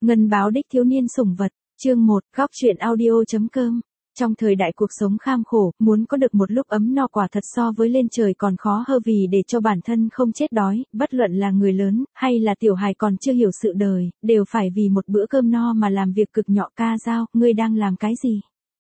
Ngân báo đích thiếu niên sủng vật, chương 1, góc truyện audio.com. Trong thời đại cuộc sống kham khổ, muốn có được một lúc ấm no quả thật so với lên trời còn khó hơn, vì để cho bản thân không chết đói, bất luận là người lớn, hay là tiểu hài còn chưa hiểu sự đời, đều phải vì một bữa cơm no mà làm việc cực nhọc. Ca Dao, ngươi đang làm cái gì?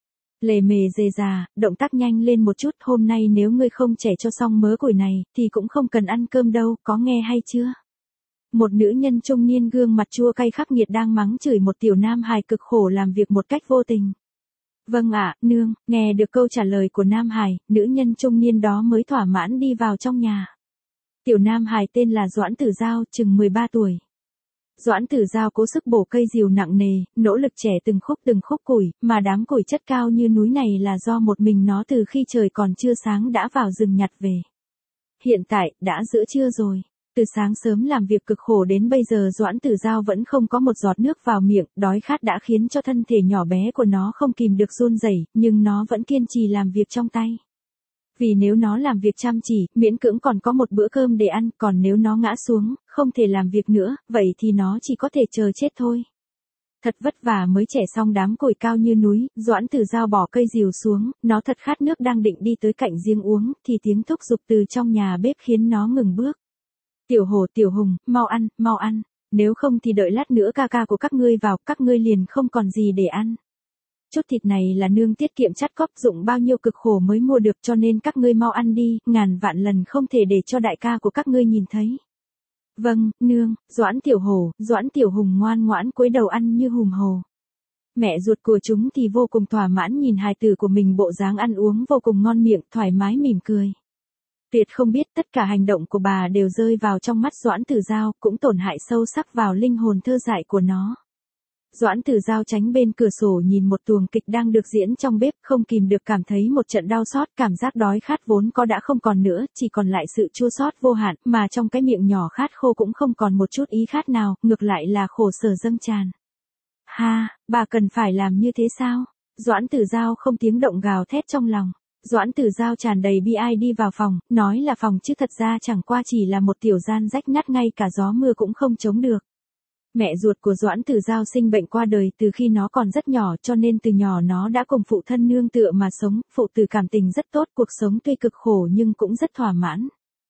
Lề mề dề già, động tác nhanh lên một chút, hôm nay nếu ngươi không chẻ cho xong mớ củi này, thì cũng không cần ăn cơm đâu, có nghe hay chưa? Một nữ nhân trung niên gương mặt chua cay khắc nghiệt đang mắng chửi một tiểu nam hài cực khổ làm việc một cách vô tình. Vâng ạ, nương. Nghe được câu trả lời của nam hài, nữ nhân trung niên đó mới thỏa mãn đi vào trong nhà. Tiểu nam hài tên là Doãn Tử Giao, chừng 13 tuổi. Doãn Tử Giao cố sức bổ cây rìu nặng nề, nỗ lực chẻ từng khúc củi, mà đám củi chất cao như núi này là do một mình nó từ khi trời còn chưa sáng đã vào rừng nhặt về. Hiện tại, đã giữa trưa rồi. Từ sáng sớm làm việc cực khổ đến bây giờ Doãn Tử Giao vẫn không có một giọt nước vào miệng, đói khát đã khiến cho thân thể nhỏ bé của nó không kìm được run rẩy, nhưng nó vẫn kiên trì làm việc trong tay. Vì nếu nó làm việc chăm chỉ, miễn cưỡng còn có một bữa cơm để ăn, còn nếu nó ngã xuống, không thể làm việc nữa, vậy thì nó chỉ có thể chờ chết thôi. Thật vất vả mới chẻ xong đám củi cao như núi, Doãn Tử Giao bỏ cây rìu xuống, nó thật khát nước đang định đi tới cạnh giếng uống, thì tiếng thúc giục từ trong nhà bếp khiến nó ngừng bước. Tiểu Hổ, Tiểu Hùng, mau ăn, nếu không thì đợi lát nữa ca ca của các ngươi vào, các ngươi liền không còn gì để ăn. Chút thịt này là nương tiết kiệm chắt cóp dụng bao nhiêu cực khổ mới mua được, cho nên các ngươi mau ăn đi, ngàn vạn lần không thể để cho đại ca của các ngươi nhìn thấy. Vâng, nương. Doãn Tiểu Hổ, Doãn Tiểu Hùng ngoan ngoãn cúi đầu ăn như hùm hồ. Mẹ ruột của chúng thì vô cùng thỏa mãn nhìn hài tử của mình bộ dáng ăn uống vô cùng ngon miệng, thoải mái mỉm cười. Tuyệt không biết tất cả hành động của bà đều rơi vào trong mắt Doãn Tử Giao, cũng tổn hại sâu sắc vào linh hồn thơ dại của nó. Doãn Tử Giao tránh bên cửa sổ nhìn một tuồng kịch đang được diễn trong bếp, không kìm được cảm thấy một trận đau xót, cảm giác đói khát vốn có đã không còn nữa, chỉ còn lại sự chua xót vô hạn, mà trong cái miệng nhỏ khát khô cũng không còn một chút ý khát nào, ngược lại là khổ sở dâng tràn. Ha, bà cần phải làm như thế sao? Doãn Tử Giao không tiếng động gào thét trong lòng. Doãn Tử Giao tràn đầy bi ai đi vào phòng, nói là phòng chứ thật ra chẳng qua chỉ là một tiểu gian rách nát, ngay cả gió mưa cũng không chống được. Mẹ ruột của Doãn Tử Giao sinh bệnh qua đời từ khi nó còn rất nhỏ, cho nên từ nhỏ nó đã cùng phụ thân nương tựa mà sống, phụ tử cảm tình rất tốt, cuộc sống tuy cực khổ nhưng cũng rất thỏa mãn.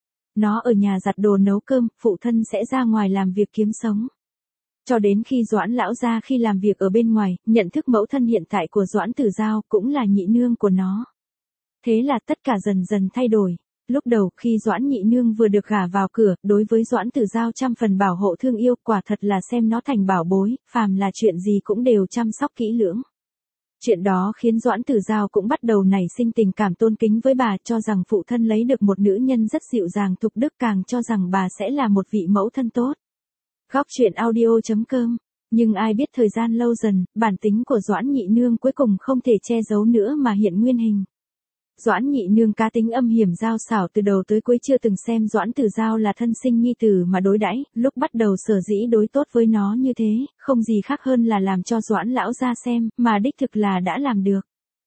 Nó ở nhà giặt đồ nấu cơm, phụ thân sẽ ra ngoài làm việc kiếm sống. Cho đến khi Doãn lão gia khi làm việc ở bên ngoài, nhận thức mẫu thân hiện tại của Doãn Tử Giao cũng là nhị nương của nó. Thế là tất cả dần dần thay đổi. Lúc đầu khi Doãn nhị nương vừa được gả vào cửa, đối với Doãn Tử Giao trăm phần bảo hộ thương yêu, quả thật là xem nó thành bảo bối, phàm là chuyện gì cũng đều chăm sóc kỹ lưỡng. Chuyện đó khiến Doãn Tử Giao cũng bắt đầu nảy sinh tình cảm tôn kính với bà, cho rằng phụ thân lấy được một nữ nhân rất dịu dàng thục đức, càng cho rằng bà sẽ là một vị mẫu thân tốt. Góc truyện audio.com. Nhưng ai biết thời gian lâu dần, bản tính của Doãn nhị nương cuối cùng không thể che giấu nữa mà hiện nguyên hình. Doãn nhị nương cá tính âm hiểm dao xảo, từ đầu tới cuối chưa từng xem Doãn Tử Giao là thân sinh nhi tử mà đối đãi, lúc bắt đầu sở dĩ đối tốt với nó như thế, không gì khác hơn là làm cho Doãn lão gia xem, mà đích thực là đã làm được.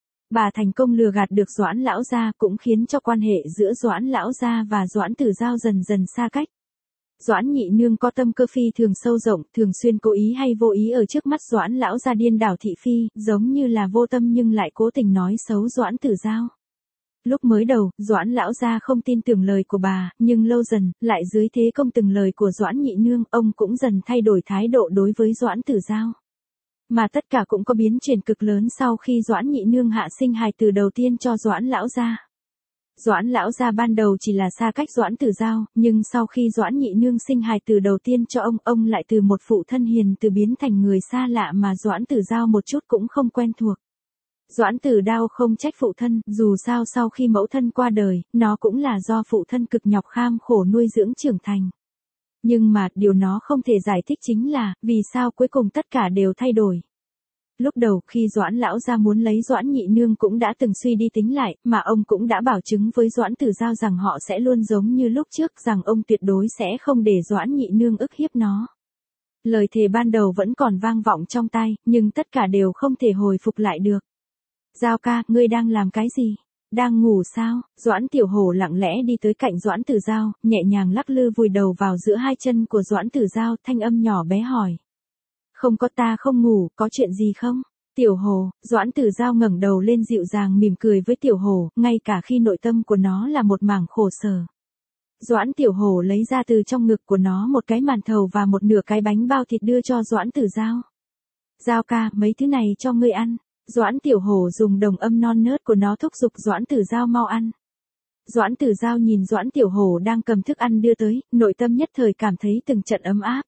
Bà thành công lừa gạt được Doãn lão gia, cũng khiến cho quan hệ giữa Doãn lão gia và Doãn Tử Giao dần dần xa cách. Doãn nhị nương có tâm cơ phi thường sâu rộng, thường xuyên cố ý hay vô ý ở trước mắt Doãn lão gia điên đảo thị phi, giống như là vô tâm nhưng lại cố tình nói xấu Doãn Tử Giao. Lúc mới đầu, Doãn lão gia không tin tưởng lời của bà, nhưng lâu dần, lại dưới thế công từng lời của Doãn nhị nương, ông cũng dần thay đổi thái độ đối với Doãn Tử Giao. Mà tất cả cũng có biến chuyển cực lớn sau khi Doãn nhị nương hạ sinh hài tử đầu tiên cho Doãn lão gia. Doãn lão gia ban đầu chỉ là xa cách Doãn Tử Giao, nhưng sau khi Doãn nhị nương sinh hài tử đầu tiên cho ông lại từ một phụ thân hiền từ biến thành người xa lạ mà Doãn Tử Giao một chút cũng không quen thuộc. Doãn Tử Đao không trách phụ thân, dù sao sau khi mẫu thân qua đời, nó cũng là do phụ thân cực nhọc kham khổ nuôi dưỡng trưởng thành. Nhưng mà, điều nó không thể giải thích chính là, vì sao cuối cùng tất cả đều thay đổi. Lúc đầu khi Doãn lão gia muốn lấy Doãn nhị nương cũng đã từng suy đi tính lại, mà ông cũng đã bảo chứng với Doãn Tử Giao rằng họ sẽ luôn giống như lúc trước, rằng ông tuyệt đối sẽ không để Doãn nhị nương ức hiếp nó. Lời thề ban đầu vẫn còn vang vọng trong tai, nhưng tất cả đều không thể hồi phục lại được. Giao ca, ngươi đang làm cái gì? Đang ngủ sao? Doãn Tiểu Hổ lặng lẽ đi tới cạnh Doãn Tử Giao, nhẹ nhàng lắc lư vùi đầu vào giữa hai chân của Doãn Tử Giao, thanh âm nhỏ bé hỏi. Không có, ta không ngủ, có chuyện gì không? Tiểu Hồ, Doãn Tử Giao ngẩng đầu lên dịu dàng mỉm cười với Tiểu Hồ, ngay cả khi nội tâm của nó là một mảng khổ sở. Doãn Tiểu Hồ lấy ra từ trong ngực của nó một cái màn thầu và một nửa cái bánh bao thịt đưa cho Doãn Tử Giao. Giao ca, mấy thứ này cho ngươi ăn. Doãn Tiểu Hồ dùng đồng âm non nớt của nó thúc giục Doãn Tử Giao mau ăn. Doãn Tử Giao nhìn Doãn Tiểu Hồ đang cầm thức ăn đưa tới, nội tâm nhất thời cảm thấy từng trận ấm áp.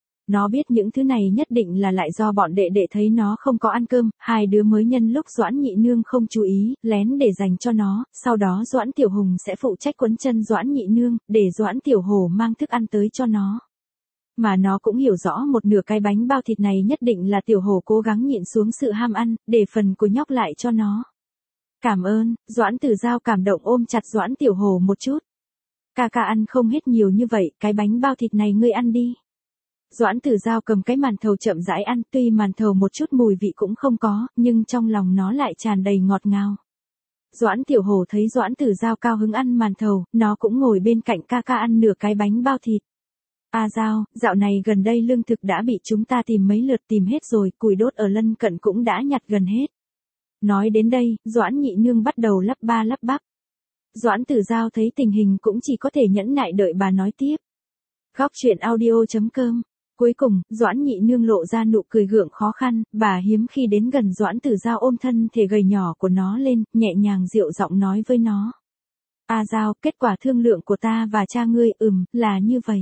Nó biết những thứ này nhất định là lại do bọn đệ đệ thấy nó không có ăn cơm, hai đứa mới nhân lúc Doãn Nhị Nương không chú ý, lén để dành cho nó, sau đó Doãn Tiểu Hùng sẽ phụ trách quấn chân Doãn Nhị Nương, để Doãn Tiểu Hồ mang thức ăn tới cho nó. Mà nó cũng hiểu rõ một nửa cái bánh bao thịt này nhất định là Tiểu Hồ cố gắng nhịn xuống sự ham ăn, để phần của nhóc lại cho nó. Cảm ơn, Doãn Tử Giao cảm động ôm chặt Doãn Tiểu Hồ một chút. Ca ca ăn không hết nhiều như vậy, cái bánh bao thịt này ngươi ăn đi. Doãn Tử Giao cầm cái màn thầu chậm rãi ăn, tuy màn thầu một chút mùi vị cũng không có, nhưng trong lòng nó lại tràn đầy ngọt ngào. Doãn Tiểu Hồ thấy Doãn Tử Giao cao hứng ăn màn thầu, nó cũng ngồi bên cạnh ca ca ăn nửa cái bánh bao thịt. Giao, dạo này gần đây lương thực đã bị chúng ta tìm mấy lượt tìm hết rồi, củi đốt ở lân cận cũng đã nhặt gần hết. Nói đến đây, Doãn Nhị Nương bắt đầu lắp ba lắp bắp. Doãn Tử Giao thấy tình hình cũng chỉ có thể nhẫn nại đợi bà nói tiếp. Góc truyện audio.com. Cuối cùng, Doãn Nhị Nương lộ ra nụ cười gượng khó khăn, bà hiếm khi đến gần Doãn Tử Giao ôm thân thể gầy nhỏ của nó lên, nhẹ nhàng dịu giọng nói với nó. Giao, kết quả thương lượng của ta và cha ngươi, là như vậy.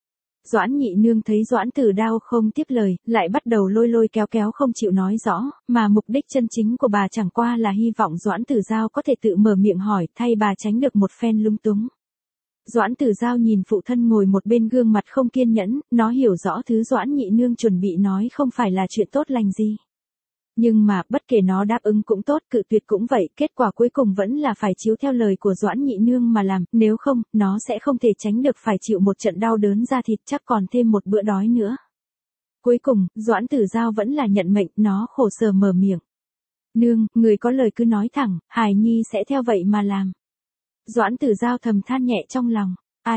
Doãn Nhị Nương thấy Doãn Tử Đao không tiếp lời, lại bắt đầu lôi lôi kéo kéo không chịu nói rõ, mà mục đích chân chính của bà chẳng qua là hy vọng Doãn Tử Giao có thể tự mở miệng hỏi, thay bà tránh được một phen lung túng. Doãn Tử Giao nhìn phụ thân ngồi một bên gương mặt không kiên nhẫn, nó hiểu rõ thứ Doãn Nhị Nương chuẩn bị nói không phải là chuyện tốt lành gì. Nhưng mà, bất kể nó đáp ứng cũng tốt, cự tuyệt cũng vậy, kết quả cuối cùng vẫn là phải chiếu theo lời của Doãn Nhị Nương mà làm, nếu không, nó sẽ không thể tránh được phải chịu một trận đau đớn da thịt, chắc còn thêm một bữa đói nữa. Cuối cùng, Doãn Tử Giao vẫn là nhận mệnh, nó khổ sở mở miệng. Nương, người có lời cứ nói thẳng, hài nhi sẽ theo vậy mà làm. Doãn Tử Giao thầm than nhẹ trong lòng,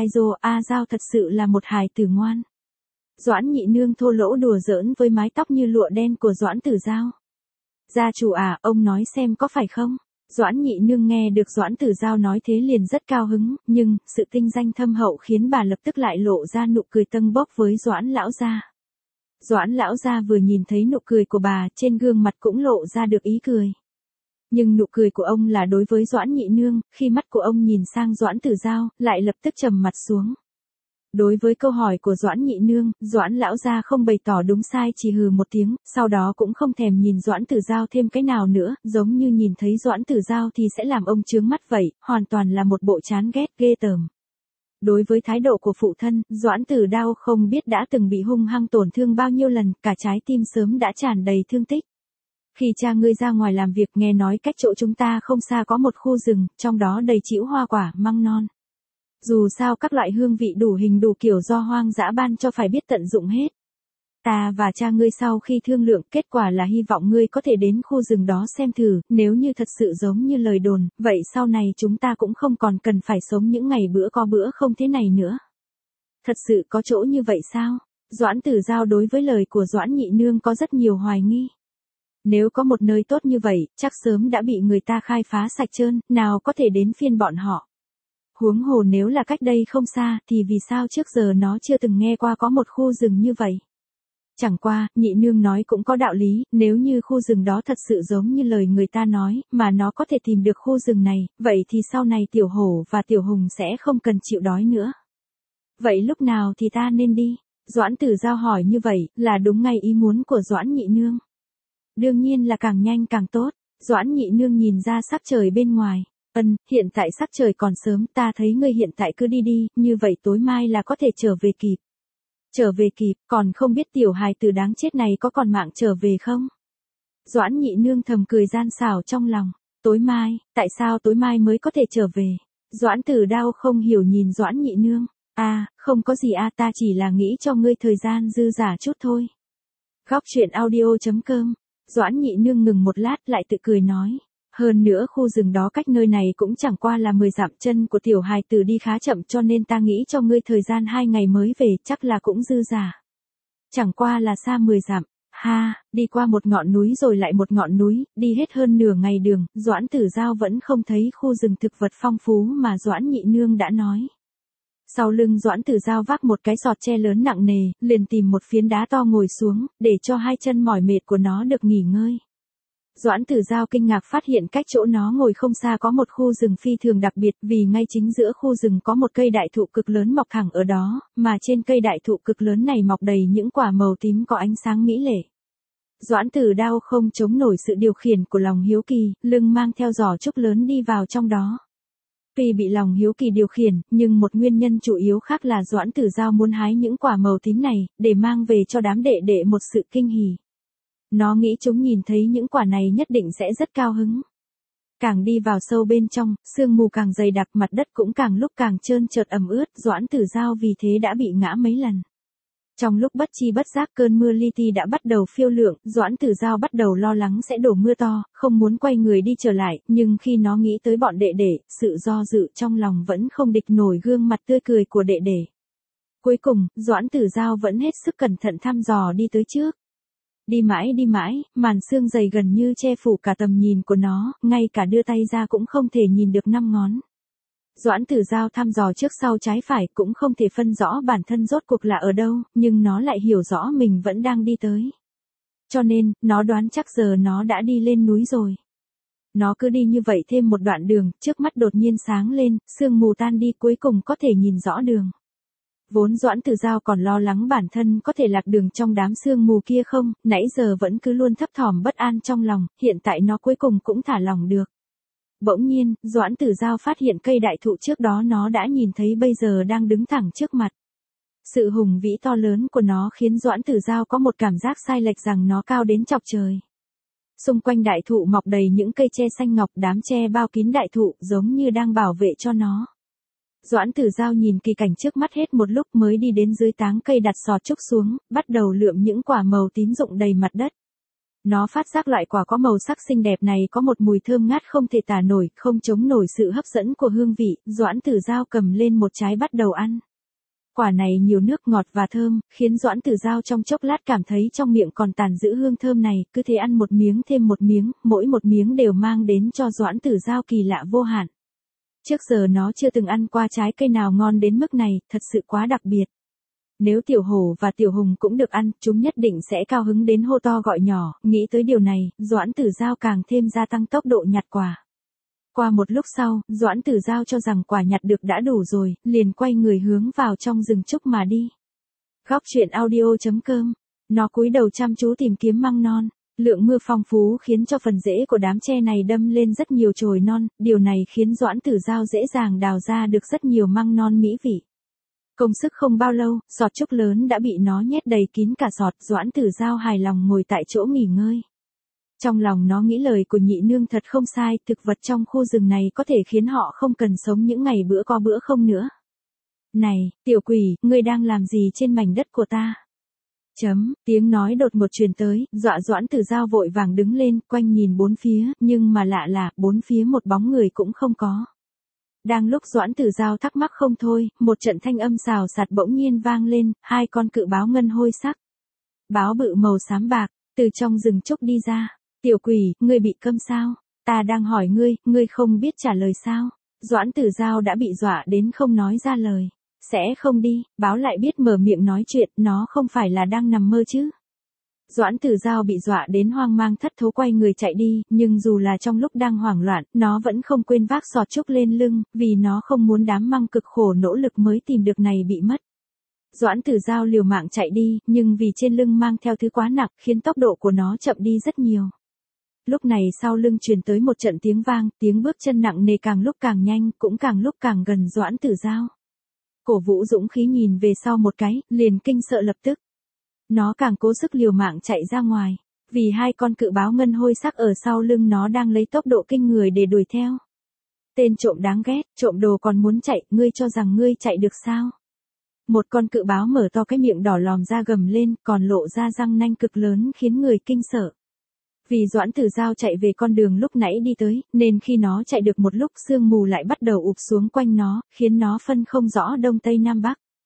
Giao thật sự là một hài tử ngoan. Doãn Nhị Nương thô lỗ đùa giỡn với mái tóc như lụa đen của Doãn Tử Giao. Gia chủ ông nói xem có phải không? Doãn Nhị Nương nghe được Doãn Tử Giao nói thế liền rất cao hứng, nhưng, sự tinh danh thâm hậu khiến bà lập tức lại lộ ra nụ cười tâng bốc với Doãn lão gia. Doãn lão gia vừa nhìn thấy nụ cười của bà, trên gương mặt cũng lộ ra được ý cười. Nhưng nụ cười của ông là đối với Doãn Nhị Nương, khi mắt của ông nhìn sang Doãn Tử Giao, lại lập tức trầm mặt xuống. Đối với câu hỏi của Doãn Nhị Nương, Doãn lão gia không bày tỏ đúng sai, chỉ hừ một tiếng, sau đó cũng không thèm nhìn Doãn Tử Giao thêm cái nào nữa, giống như nhìn thấy Doãn Tử Giao thì sẽ làm ông chướng mắt vậy, hoàn toàn là một bộ chán ghét ghê tởm. Đối với thái độ của phụ thân, Doãn Tử Đao không biết đã từng bị hung hăng tổn thương bao nhiêu lần, cả trái tim sớm đã tràn đầy thương tích. Khi cha ngươi ra ngoài làm việc nghe nói cách chỗ chúng ta không xa có một khu rừng, trong đó đầy trĩu hoa quả, măng non. Dù sao các loại hương vị đủ hình đủ kiểu do hoang dã ban cho phải biết tận dụng hết. Ta và cha ngươi sau khi thương lượng, kết quả là hy vọng ngươi có thể đến khu rừng đó xem thử, nếu như thật sự giống như lời đồn, vậy sau này chúng ta cũng không còn cần phải sống những ngày bữa có bữa không thế này nữa. Thật sự có chỗ như vậy sao? Doãn Tử Giao đối với lời của Doãn Nhị Nương có rất nhiều hoài nghi. Nếu có một nơi tốt như vậy, chắc sớm đã bị người ta khai phá sạch trơn, nào có thể đến phiên bọn họ. Huống hồ nếu là cách đây không xa, thì vì sao trước giờ nó chưa từng nghe qua có một khu rừng như vậy? Chẳng qua, Nhị Nương nói cũng có đạo lý, nếu như khu rừng đó thật sự giống như lời người ta nói, mà nó có thể tìm được khu rừng này, vậy thì sau này Tiểu Hổ và Tiểu Hùng sẽ không cần chịu đói nữa. Vậy lúc nào thì ta nên đi? Doãn Tử Giao hỏi như vậy, là đúng ngay ý muốn của Doãn Nhị Nương. Đương nhiên là càng nhanh càng tốt. Doãn Nhị Nương nhìn ra sắc trời bên ngoài. Hiện tại sắc trời còn sớm, ta thấy ngươi hiện tại cứ đi đi, như vậy tối mai là có thể trở về kịp. Trở về kịp, còn không biết tiểu hài tử đáng chết này có còn mạng trở về không? Doãn Nhị Nương thầm cười gian xảo trong lòng. Tối mai, tại sao tối mai mới có thể trở về? Doãn Tử Đao không hiểu nhìn Doãn Nhị Nương. Không có gì ta chỉ là nghĩ cho ngươi thời gian dư dả chút thôi. Góc truyện audio.com. Doãn Nhị Nương ngừng một lát lại tự cười nói. Hơn nữa khu rừng đó cách nơi này cũng chẳng qua là 10 dặm, chân của tiểu hài tử đi khá chậm cho nên ta nghĩ cho ngươi thời gian 2 ngày mới về, chắc là cũng dư dả. Chẳng qua là xa 10 dặm. Ha, đi qua một ngọn núi rồi lại một ngọn núi, đi hết hơn nửa ngày đường, Doãn Tử Giao vẫn không thấy khu rừng thực vật phong phú mà Doãn Nhị Nương đã nói. Sau lưng Doãn Tử Giao vác một cái sọt tre lớn nặng nề, liền tìm một phiến đá to ngồi xuống, để cho hai chân mỏi mệt của nó được nghỉ ngơi. Doãn Tử Giao kinh ngạc phát hiện cách chỗ nó ngồi không xa có một khu rừng phi thường đặc biệt, vì ngay chính giữa khu rừng có một cây đại thụ cực lớn mọc thẳng ở đó, mà trên cây đại thụ cực lớn này mọc đầy những quả màu tím có ánh sáng mỹ lệ. Doãn Tử Giao không chống nổi sự điều khiển của lòng hiếu kỳ, lưng mang theo giỏ trúc lớn đi vào trong đó. Tuy bị lòng hiếu kỳ điều khiển, nhưng một nguyên nhân chủ yếu khác là Doãn Tử Giao muốn hái những quả màu tím này, để mang về cho đám đệ đệ một sự kinh hỉ. Nó nghĩ chúng nhìn thấy những quả này nhất định sẽ rất cao hứng. Càng đi vào sâu bên trong, sương mù càng dày đặc, mặt đất cũng càng lúc càng trơn trượt ẩm ướt, Doãn Tử Giao vì thế đã bị ngã mấy lần. Trong lúc bất chi bất giác cơn mưa li ti đã bắt đầu phiêu lượng, Doãn Tử Giao bắt đầu lo lắng sẽ đổ mưa to, không muốn quay người đi trở lại, nhưng khi nó nghĩ tới bọn đệ đệ, sự do dự trong lòng vẫn không địch nổi gương mặt tươi cười của đệ đệ. Cuối cùng, Doãn Tử Giao vẫn hết sức cẩn thận thăm dò đi tới trước. Đi mãi, màn sương dày gần như che phủ cả tầm nhìn của nó, ngay cả đưa tay ra cũng không thể nhìn được 5 ngón. Doãn Tử Giao thăm dò trước sau trái phải cũng không thể phân rõ bản thân rốt cuộc là ở đâu, nhưng nó lại hiểu rõ mình vẫn đang đi tới. Cho nên, nó đoán chắc giờ nó đã đi lên núi rồi. Nó cứ đi như vậy thêm một đoạn đường, trước mắt đột nhiên sáng lên, sương mù tan đi cuối cùng có thể nhìn rõ đường. Vốn Doãn Tử Giao còn lo lắng bản thân có thể lạc đường trong đám sương mù kia không, nãy giờ vẫn cứ luôn thấp thỏm bất an trong lòng, hiện tại nó cuối cùng cũng thả lòng được. Bỗng nhiên, Doãn Tử Giao phát hiện cây đại thụ trước đó nó đã nhìn thấy bây giờ đang đứng thẳng trước mặt. Sự hùng vĩ to lớn của nó khiến Doãn Tử Giao có một cảm giác sai lệch rằng nó cao đến chọc trời. Xung quanh đại thụ mọc đầy những cây tre xanh ngọc, đám tre bao kín đại thụ giống như đang bảo vệ cho nó. Doãn Tử Giao nhìn kỳ cảnh trước mắt hết một lúc mới đi đến dưới táng cây đặt sọt trúc xuống, bắt đầu lượm những quả màu tím rụng đầy mặt đất. Nó phát giác loại quả có màu sắc xinh đẹp này có một mùi thơm ngát không thể tả nổi, không chống nổi sự hấp dẫn của hương vị, Doãn Tử Giao cầm lên một trái bắt đầu ăn. Quả này nhiều nước ngọt và thơm, khiến Doãn Tử Giao trong chốc lát cảm thấy trong miệng còn tàn giữ hương thơm này, cứ thế ăn một miếng thêm một miếng, mỗi một miếng đều mang đến cho Doãn Tử Giao kỳ lạ vô hạn. Trước giờ nó chưa từng ăn qua trái cây nào ngon đến mức này, thật sự quá đặc biệt. Nếu Tiểu Hổ và Tiểu Hùng cũng được ăn, chúng nhất định sẽ cao hứng đến hô to gọi nhỏ, nghĩ tới điều này, Doãn Tử Giao càng thêm gia tăng tốc độ nhặt quả. Qua một lúc sau, Doãn Tử Giao cho rằng quả nhặt được đã đủ rồi, liền quay người hướng vào trong rừng trúc mà đi. Góc truyện audio.com. Nó cúi đầu chăm chú tìm kiếm măng non. Lượng mưa phong phú khiến cho phần rễ của đám tre này đâm lên rất nhiều chồi non, điều này khiến Doãn Tử Giao dễ dàng đào ra được rất nhiều măng non mỹ vị. Công sức không bao lâu, sọt trúc lớn đã bị nó nhét đầy kín cả sọt, Doãn Tử Giao hài lòng ngồi tại chỗ nghỉ ngơi. Trong lòng nó nghĩ lời của nhị nương thật không sai, thực vật trong khu rừng này có thể khiến họ không cần sống những ngày bữa có bữa không nữa. Này, tiểu quỷ, ngươi đang làm gì trên mảnh đất của ta? Tiếng nói đột ngột truyền tới, dọa Doãn Tử Giao vội vàng đứng lên, quanh nhìn bốn phía, nhưng mà lạ là, bốn phía một bóng người cũng không có. Đang lúc Doãn Tử Giao thắc mắc không thôi, một trận thanh âm xào xạc bỗng nhiên vang lên, hai con cự báo ngân hôi sắc. Báo bự màu xám bạc, từ trong rừng trúc đi ra. Tiểu quỷ, ngươi bị câm sao? Ta đang hỏi ngươi không biết trả lời sao? Doãn Tử Giao đã bị dọa đến không nói ra lời. Sẽ không đi, báo lại biết mở miệng nói chuyện, nó không phải là đang nằm mơ chứ. Doãn Tử Giao bị dọa đến hoang mang thất thố quay người chạy đi, nhưng dù là trong lúc đang hoảng loạn, nó vẫn không quên vác sọt trúc lên lưng, vì nó không muốn đám măng cực khổ nỗ lực mới tìm được này bị mất. Doãn Tử Giao liều mạng chạy đi, nhưng vì trên lưng mang theo thứ quá nặng, khiến tốc độ của nó chậm đi rất nhiều. Lúc này sau lưng truyền tới một trận tiếng vang, tiếng bước chân nặng nề càng lúc càng nhanh, cũng càng lúc càng gần Doãn Tử Giao. Cổ Vũ dũng khí nhìn về sau một cái, liền kinh sợ lập tức. Nó càng cố sức liều mạng chạy ra ngoài, vì hai con cự báo ngân hôi sắc ở sau lưng nó đang lấy tốc độ kinh người để đuổi theo. Tên trộm đáng ghét, trộm đồ còn muốn chạy, ngươi cho rằng ngươi chạy được sao? Một con cự báo mở to cái miệng đỏ lòm ra gầm lên, còn lộ ra răng nanh cực lớn khiến người kinh sợ. Vì Doãn Tử Giao chạy về con đường lúc nãy đi tới, nên khi nó chạy được một lúc sương mù lại bắt đầu ụp xuống quanh nó, khiến nó phân không rõ đông tây nam bắc.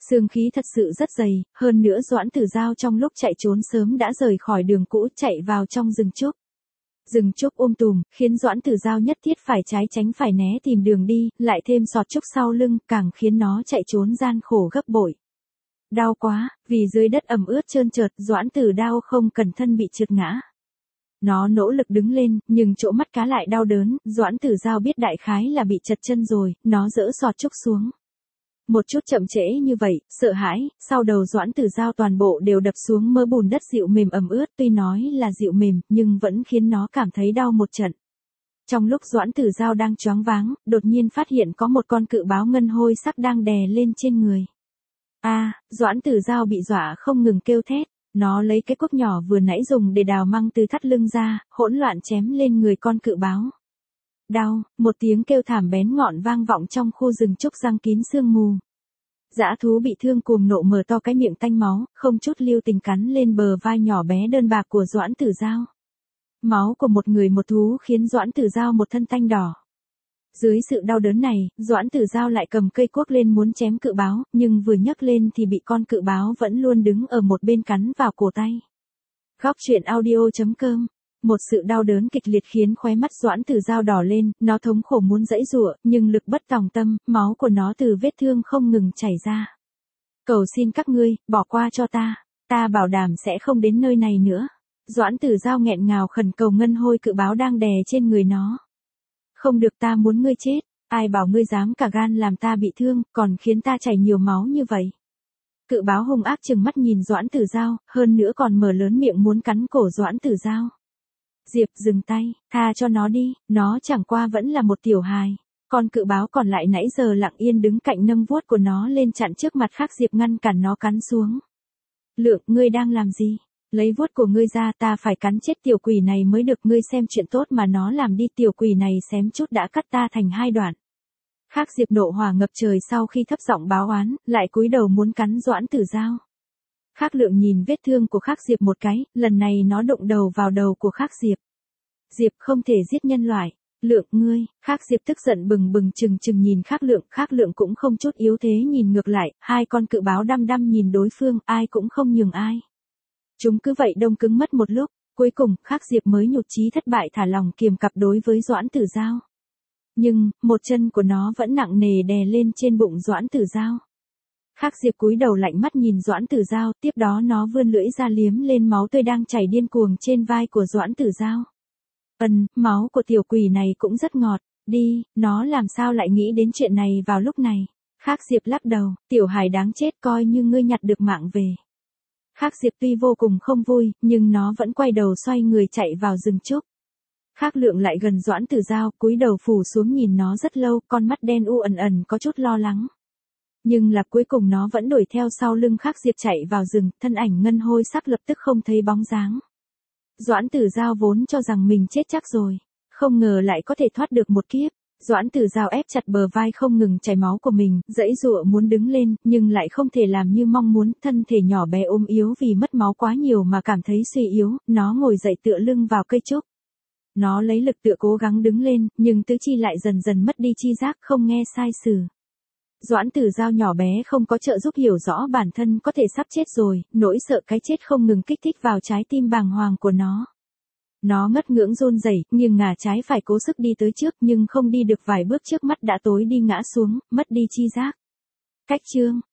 Xương khí thật sự rất dày, hơn nữa Doãn Tử Giao trong lúc chạy trốn sớm đã rời khỏi đường cũ chạy vào trong rừng trúc. Rừng trúc tùm, khiến Doãn Tử Giao nhất thiết phải trái tránh phải né tìm đường đi, lại thêm sọt trúc sau lưng, càng khiến nó chạy trốn gian khổ gấp bội. Đau quá, vì dưới đất ẩm ướt trơn trượt, Doãn Tử Đao không cẩn thân bị trượt ngã. Nó nỗ lực đứng lên, nhưng chỗ mắt cá lại đau đớn, Doãn Tử Giao biết đại khái là bị trật chân rồi, nó dỡ sọt trúc xuống. Một chút chậm trễ như vậy, sợ hãi, sau đầu Doãn Tử Giao toàn bộ đều đập xuống mớ bùn đất dịu mềm ẩm ướt, tuy nói là dịu mềm, nhưng vẫn khiến nó cảm thấy đau một trận. Trong lúc Doãn Tử Giao đang choáng váng, đột nhiên phát hiện có một con cự báo ngân hôi sắc đang đè lên trên người. Doãn Tử Giao bị dọa không ngừng kêu thét, nó lấy cái cuốc nhỏ vừa nãy dùng để đào măng từ thắt lưng ra, hỗn loạn chém lên người con cự báo. Đau, một tiếng kêu thảm bén ngọn vang vọng trong khu rừng trúc răng kín sương mù. Dã thú bị thương cuồng nộ mở to cái miệng tanh máu, không chút lưu tình cắn lên bờ vai nhỏ bé đơn bạc của Doãn Tử Giao. Máu của một người một thú khiến Doãn Tử Giao một thân tanh đỏ. Dưới sự đau đớn này, Doãn Tử Giao lại cầm cây cuốc lên muốn chém cự báo, nhưng vừa nhấc lên thì bị con cự báo vẫn luôn đứng ở một bên cắn vào cổ tay. Góc truyện audio.com. Một sự đau đớn kịch liệt khiến khóe mắt Doãn Tử Giao đỏ lên, nó thống khổ muốn giãy giụa, nhưng lực bất tòng tâm, máu của nó từ vết thương không ngừng chảy ra. Cầu xin các ngươi, bỏ qua cho ta bảo đảm sẽ không đến nơi này nữa. Doãn Tử Giao nghẹn ngào khẩn cầu ngân hôi cự báo đang đè trên người nó. Không được, ta muốn ngươi chết, ai bảo ngươi dám cả gan làm ta bị thương, còn khiến ta chảy nhiều máu như vậy. Cự báo hung ác trừng mắt nhìn Doãn Tử Giao, hơn nữa còn mở lớn miệng muốn cắn cổ Doãn Tử Giao. Diệp, dừng tay, tha cho nó đi, nó chẳng qua vẫn là một tiểu hài. Con cự báo còn lại nãy giờ lặng yên đứng cạnh nâng vuốt của nó lên chặn trước mặt khác Diệp ngăn cản nó cắn xuống. Lượng, ngươi đang làm gì? Lấy vuốt của ngươi ra, ta phải cắn chết tiểu quỷ này mới được, ngươi xem chuyện tốt mà nó làm đi, tiểu quỷ này xém chút đã cắt ta thành hai đoạn. Khác Diệp nộ hỏa ngập trời sau khi thấp giọng báo oán, lại cúi đầu muốn cắn Doãn Tử Giao. Khác Lượng nhìn vết thương của Khác Diệp một cái, lần này nó đụng đầu vào đầu của Khác Diệp. Diệp không thể giết nhân loại. Lượng, ngươi, Khác Diệp tức giận bừng bừng chừng nhìn Khác Lượng cũng không chút yếu thế nhìn ngược lại, hai con cự báo đăm đăm nhìn đối phương, ai cũng không nhường ai. Chúng cứ vậy đông cứng mất một lúc, cuối cùng Khác Diệp mới nhụt chí thất bại thả lòng kiềm cặp đối với Doãn Tử Giao. Nhưng, một chân của nó vẫn nặng nề đè lên trên bụng Doãn Tử Giao. Khác Diệp cúi đầu lạnh mắt nhìn Doãn Tử Giao, tiếp đó nó vươn lưỡi ra liếm lên máu tươi đang chảy điên cuồng trên vai của Doãn Tử Giao. Máu của tiểu quỷ này cũng rất ngọt, đi, nó làm sao lại nghĩ đến chuyện này vào lúc này. Khác Diệp lắc đầu, tiểu hài đáng chết, coi như ngươi nhặt được mạng về. Khác Diệp tuy vô cùng không vui, nhưng nó vẫn quay đầu xoay người chạy vào rừng trúc. Khác Lượng lại gần Doãn Tử Giao, cúi đầu phủ xuống nhìn nó rất lâu, con mắt đen u ẩn ẩn có chút lo lắng. Nhưng là cuối cùng nó vẫn đuổi theo sau lưng Khác Diệp chạy vào rừng, thân ảnh ngân hôi sắc lập tức không thấy bóng dáng. Doãn Tử Giao vốn cho rằng mình chết chắc rồi, không ngờ lại có thể thoát được một kiếp. Doãn Tử Giao ép chặt bờ vai không ngừng chảy máu của mình, giãy giụa muốn đứng lên, nhưng lại không thể làm như mong muốn, thân thể nhỏ bé ốm yếu vì mất máu quá nhiều mà cảm thấy suy yếu, nó ngồi dậy tựa lưng vào cây trúc. Nó lấy lực tựa cố gắng đứng lên, nhưng tứ chi lại dần dần mất đi chi giác, không nghe sai sử. Doãn Tử Giao nhỏ bé không có trợ giúp hiểu rõ bản thân có thể sắp chết rồi, nỗi sợ cái chết không ngừng kích thích vào trái tim bàng hoàng của nó. Nó ngất ngưỡng run rẩy, nghiêng ngả trái phải cố sức đi tới trước nhưng không đi được vài bước trước mắt đã tối đi ngã xuống, mất đi chi giác. Cách chương